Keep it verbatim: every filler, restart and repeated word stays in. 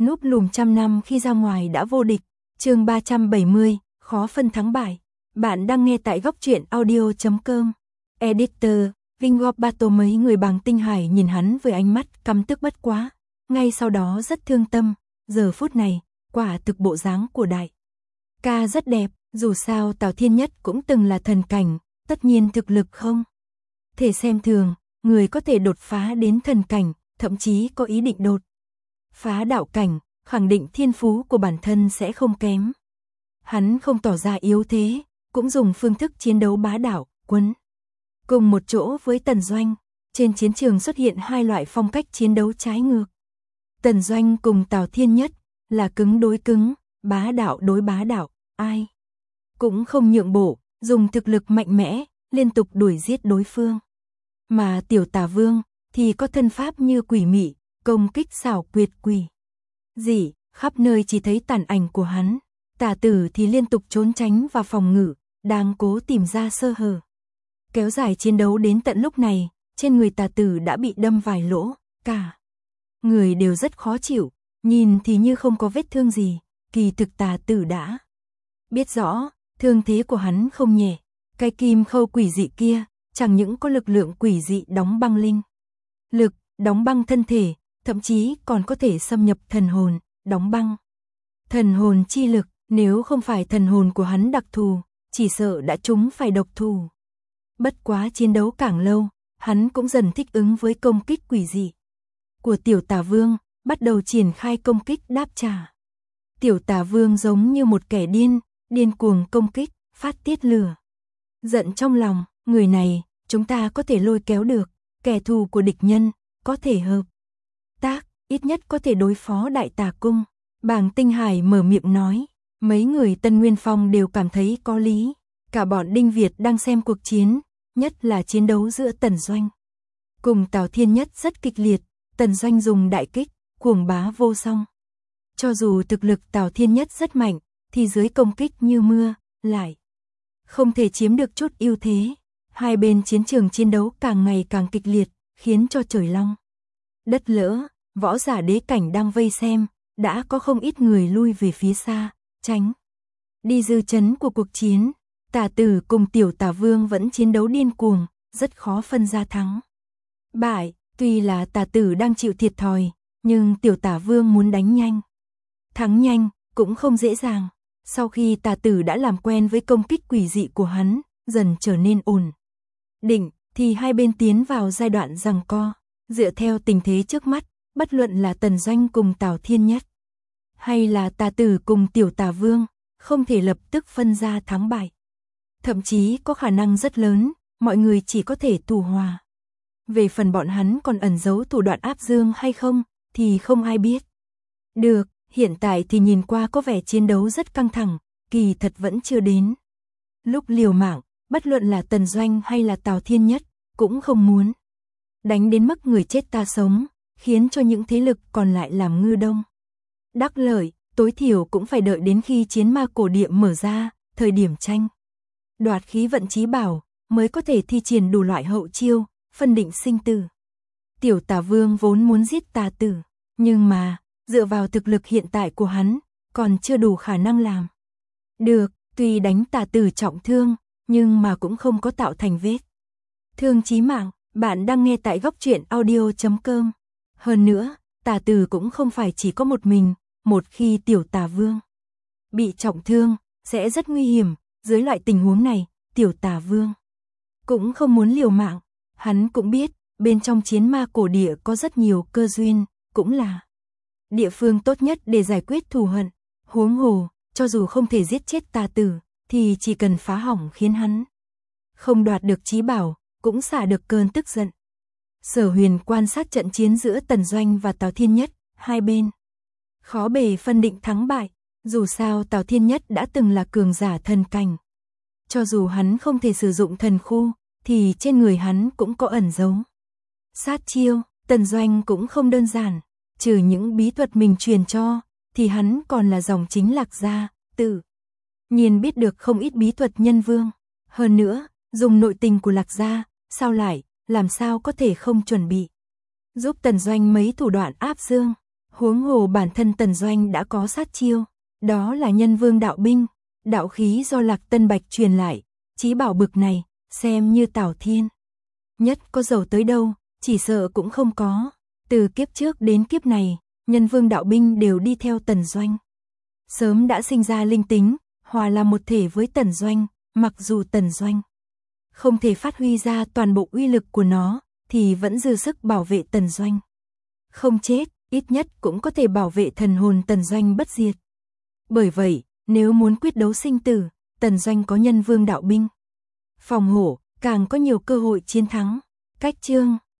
núp lùm trăm năm khi ra ngoài đã vô địch. Chương ba trăm bảy mươi, khó phân thắng bại. Bạn đang nghe tại góc truyện audio chấm com. Editor, Vingorp Battle. Mấy người Bàng Tinh Hải nhìn hắn với ánh mắt căm tức bất quá, ngay sau đó rất thương tâm. Giờ phút này, quả thực bộ dáng của đại ca rất đẹp, dù sao Tào Thiên Nhất cũng từng là thần cảnh, tất nhiên thực lực không thể xem thường, người có thể đột phá đến thần cảnh, thậm chí có ý định đột phá đạo cảnh, khẳng định thiên phú của bản thân sẽ không kém. Hắn không tỏ ra yếu thế, cũng dùng phương thức chiến đấu bá đạo, quấn cùng một chỗ với Tần Doanh. Trên chiến trường xuất hiện hai loại phong cách chiến đấu trái ngược. Tần Doanh cùng Tào Thiên Nhất là cứng đối cứng, bá đạo đối bá đạo, ai cũng không nhượng bộ, dùng thực lực mạnh mẽ, liên tục đuổi giết đối phương. Mà Tiểu Tả Vương thì có thân pháp như quỷ mị, công kích xảo quyệt quỷ dị, khắp nơi chỉ thấy tàn ảnh của hắn. Tả Tử thì liên tục trốn tránh và phòng ngự, đang cố tìm ra sơ hở. Kéo dài chiến đấu đến tận lúc này, trên người Tả Tử đã bị đâm vài lỗ, cả người đều rất khó chịu, nhìn thì như không có vết thương gì, kỳ thực Tả Tử đã biết rõ, thương thế của hắn không nhẹ. Cái kim khâu quỷ dị kia, chẳng những có lực lượng quỷ dị đóng băng linh lực, đóng băng thân thể, thậm chí còn có thể xâm nhập thần hồn, đóng băng thần hồn chi lực. Nếu không phải thần hồn của hắn đặc thù, chỉ sợ đã trúng phải độc thủ. Bất quá chiến đấu càng lâu, hắn cũng dần thích ứng với công kích quỷ dị của Tiểu Tả Vương, bắt đầu triển khai công kích đáp trả. Tiểu Tả Vương giống như một kẻ điên, điên cuồng công kích, phát tiết lửa giận trong lòng. Người này, chúng ta có thể lôi kéo được, kẻ thù của địch nhân, có thể hợp tác, ít nhất có thể đối phó Đại Tà Cung. Bàng Tinh Hải mở miệng nói. Mấy người Tân Nguyên Phong đều cảm thấy có lý. Cả bọn Đinh Việt đang xem cuộc chiến, nhất là chiến đấu giữa Tần Doanh cùng Tào Thiên Nhất rất kịch liệt. Tần Doanh dùng đại kích, cuồng bá vô song. Cho dù thực lực Tào Thiên Nhất rất mạnh, thì dưới công kích như mưa, lại không thể chiếm được chút ưu thế. Hai bên chiến trường chiến đấu càng ngày càng kịch liệt, khiến cho trời long đất lỡ. Võ giả đế cảnh đang vây xem, đã có không ít người lui về phía xa, tránh đi dư chấn của cuộc chiến. Tả Tử cùng Tiểu Tả Vương vẫn chiến đấu điên cuồng, rất khó phân ra thắng bại. Tuy là Tả Tử đang chịu thiệt thòi, nhưng Tiểu Tả Vương muốn đánh nhanh, thắng nhanh, cũng không dễ dàng. Sau khi Tả Tử đã làm quen với công kích quỷ dị của hắn, dần trở nên ổn định, thì hai bên tiến vào giai đoạn giằng co. Dựa theo tình thế trước mắt, bất luận là Tần Doanh cùng Tào Thiên Nhất, hay là Tả Tử cùng Tiểu Tả Vương, không thể lập tức phân ra thắng bại. Thậm chí có khả năng rất lớn, mọi người chỉ có thể tù hòa. Về phần bọn hắn còn ẩn giấu thủ đoạn áp dương hay không, thì không ai biết được. Hiện tại thì nhìn qua có vẻ chiến đấu rất căng thẳng, kỳ thật vẫn chưa đến lúc liều mạng. Bất luận là Tần Doanh hay là Tào Thiên Nhất, cũng không muốn đánh đến mức người chết ta sống, khiến cho những thế lực còn lại làm ngư đông đắc lợi. Tối thiểu cũng phải đợi đến khi chiến ma cổ địa mở ra, thời điểm tranh đoạt khí vận chí bảo, mới có thể thi triển đủ loại hậu chiêu, phân định sinh tử. Tiểu Tả Vương vốn muốn giết Tả Tử, nhưng mà, dựa vào thực lực hiện tại của hắn, còn chưa đủ khả năng làm được. Tuy đánh Tả Tử trọng thương, nhưng mà cũng không có tạo thành vết thương chí mạng. Bạn đang nghe tại góc truyện audio chấm com. Hơn nữa, Tả Tử cũng không phải chỉ có một mình. Một khi Tiểu Tả Vương bị trọng thương, sẽ rất nguy hiểm. Dưới loại tình huống này, Tiểu Tả Vương cũng không muốn liều mạng. Hắn cũng biết, bên trong chiến ma cổ địa có rất nhiều cơ duyên, cũng là địa phương tốt nhất để giải quyết thù hận. Huống hồ, cho dù không thể giết chết Tả Tử, thì chỉ cần phá hỏng khiến hắn không đoạt được chí bảo, cũng xả được cơn tức giận. Sở Huyền quan sát trận chiến giữa Tần Doanh và Tào Thiên Nhất, hai bên khó bề phân định thắng bại. Dù sao Tào Thiên Nhất đã từng là cường giả thần cảnh. Cho dù hắn không thể sử dụng thần khu, thì trên người hắn cũng có ẩn giấu sát chiêu. Tần Doanh cũng không đơn giản, trừ những bí thuật mình truyền cho, thì hắn còn là dòng chính Lạc gia, tự nhiên biết được không ít bí thuật nhân vương. Hơn nữa, dùng nội tình của Lạc gia, sao lại, làm sao có thể không chuẩn bị giúp Tần Doanh mấy thủ đoạn áp dương. Huống hồ bản thân Tần Doanh đã có sát chiêu, đó là nhân vương đạo binh, đạo khí do Lạc Tân Bạch truyền lại, chí bảo bực này, xem như Tào Thiên nhất có giàu tới đâu, chỉ sợ cũng không có. Từ kiếp trước đến kiếp này, nhân vương đạo binh đều đi theo Tần Doanh. Sớm đã sinh ra linh tính, hòa là một thể với Tần Doanh, mặc dù Tần Doanh không thể phát huy ra toàn bộ uy lực của nó, thì vẫn dư sức bảo vệ Tần Doanh. Không chết, ít nhất cũng có thể bảo vệ thần hồn Tần Doanh bất diệt. Bởi vậy, nếu muốn quyết đấu sinh tử, Tần Doanh có nhân vương đạo binh phòng hộ, càng có nhiều cơ hội chiến thắng. Cách chương